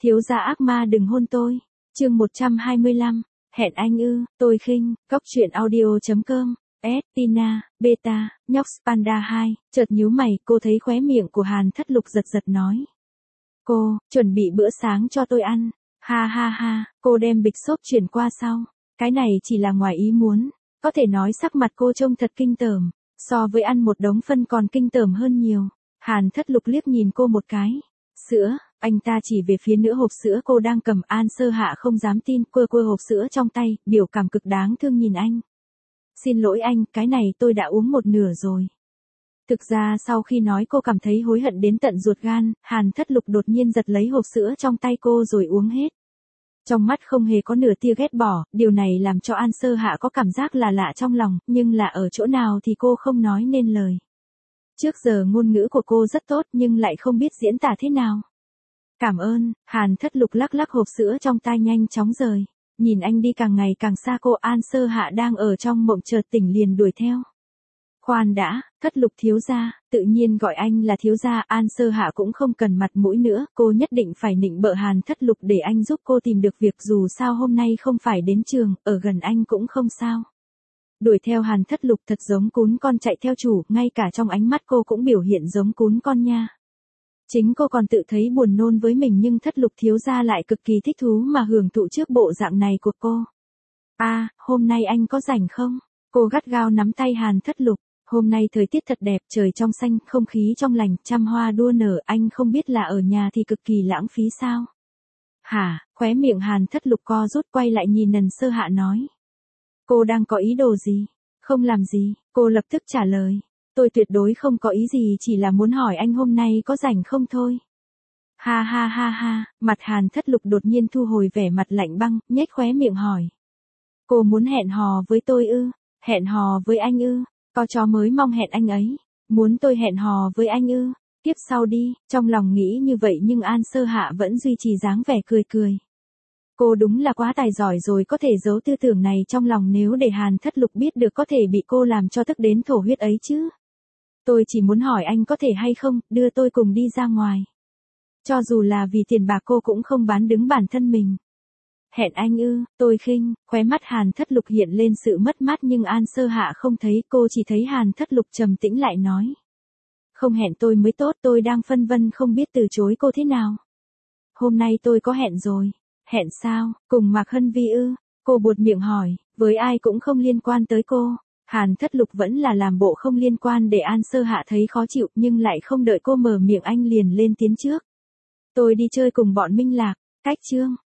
Thiếu gia ác ma đừng hôn tôi. Chương 125. Hẹn anh ư? Tôi khinh. Cóc truyện audio.com. Tina, Beta, nhóc Panda 2, chợt nhíu mày, cô thấy khóe miệng của Hàn Thất Lục giật giật nói. Cô, chuẩn bị bữa sáng cho tôi ăn. Ha ha ha, cô đem bịch xốp chuyển qua sau. Cái này chỉ là ngoài ý muốn. Có thể nói sắc mặt cô trông thật kinh tởm. So với ăn một đống phân còn kinh tởm hơn nhiều. Hàn Thất Lục liếc nhìn cô một cái. Sữa, anh ta chỉ về phía nửa hộp sữa cô đang cầm. An Sơ Hạ không dám tin, quơ hộp sữa trong tay, biểu cảm cực đáng thương nhìn anh. Xin lỗi anh, cái này tôi đã uống một nửa rồi. Thực ra sau khi nói cô cảm thấy hối hận đến tận ruột gan, Hàn Thất Lục đột nhiên giật lấy hộp sữa trong tay cô rồi uống hết. Trong mắt không hề có nửa tia ghét bỏ, điều này làm cho An Sơ Hạ có cảm giác là lạ trong lòng, nhưng là ở chỗ nào thì cô không nói nên lời. Trước giờ ngôn ngữ của cô rất tốt nhưng lại không biết diễn tả thế nào. Cảm ơn, Hàn Thất Lục lắc lắc hộp sữa trong tay nhanh chóng rời. Nhìn anh đi càng ngày càng xa cô An Sơ Hạ đang ở trong mộng chợt tỉnh liền đuổi theo. Khoan đã, Thất Lục thiếu gia, tự nhiên gọi anh là thiếu gia. An Sơ Hạ cũng không cần mặt mũi nữa, cô nhất định phải nịnh bợ Hàn Thất Lục để anh giúp cô tìm được việc dù sao hôm nay không phải đến trường, ở gần anh cũng không sao. Đuổi theo Hàn Thất Lục thật giống cún con chạy theo chủ, ngay cả trong ánh mắt cô cũng biểu hiện giống cún con nha. Chính cô còn tự thấy buồn nôn với mình nhưng Thất Lục thiếu gia lại cực kỳ thích thú mà hưởng thụ trước bộ dạng này của cô. Hôm nay anh có rảnh không? Cô gắt gao nắm tay Hàn Thất Lục. Hôm nay thời tiết thật đẹp, trời trong xanh, không khí trong lành, trăm hoa đua nở, anh không biết là ở nhà thì cực kỳ lãng phí sao? Hả? Khóe miệng Hàn Thất Lục co rút quay lại nhìn Nần Sơ Hạ nói. Cô đang có ý đồ gì? Không làm gì, cô lập tức trả lời. Tôi tuyệt đối không có ý gì, chỉ là muốn hỏi anh hôm nay có rảnh không thôi. Ha ha ha ha, mặt Hàn Thất Lục đột nhiên thu hồi vẻ mặt lạnh băng, nhếch khóe miệng hỏi. Cô muốn hẹn hò với tôi ư? Hẹn hò với anh ư? Có chó mới mong hẹn anh ấy. Muốn tôi hẹn hò với anh ư? Tiếp sau đi, trong lòng nghĩ như vậy nhưng An Sơ Hạ vẫn duy trì dáng vẻ cười cười. Cô đúng là quá tài giỏi rồi, có thể giấu tư tưởng này trong lòng, nếu để Hàn Thất Lục biết được có thể bị cô làm cho tức đến thổ huyết ấy chứ. Tôi chỉ muốn hỏi anh có thể hay không, đưa tôi cùng đi ra ngoài. Cho dù là vì tiền bạc cô cũng không bán đứng bản thân mình. Hẹn anh ư? Tôi khinh. Khóe mắt Hàn Thất Lục hiện lên sự mất mát nhưng An Sơ Hạ không thấy, cô chỉ thấy Hàn Thất Lục trầm tĩnh lại nói. Không hẹn tôi mới tốt, tôi đang phân vân không biết từ chối cô thế nào. Hôm nay tôi có hẹn rồi. Hẹn sao? Cùng Mạc Hân Vi ư? Cô buột miệng hỏi, với ai cũng không liên quan tới cô. Hàn Thất Lục vẫn là làm bộ không liên quan để An Sơ Hạ thấy khó chịu nhưng lại không đợi cô mở miệng anh liền lên tiếng trước. Tôi đi chơi cùng bọn Minh Lạc. Cách chương.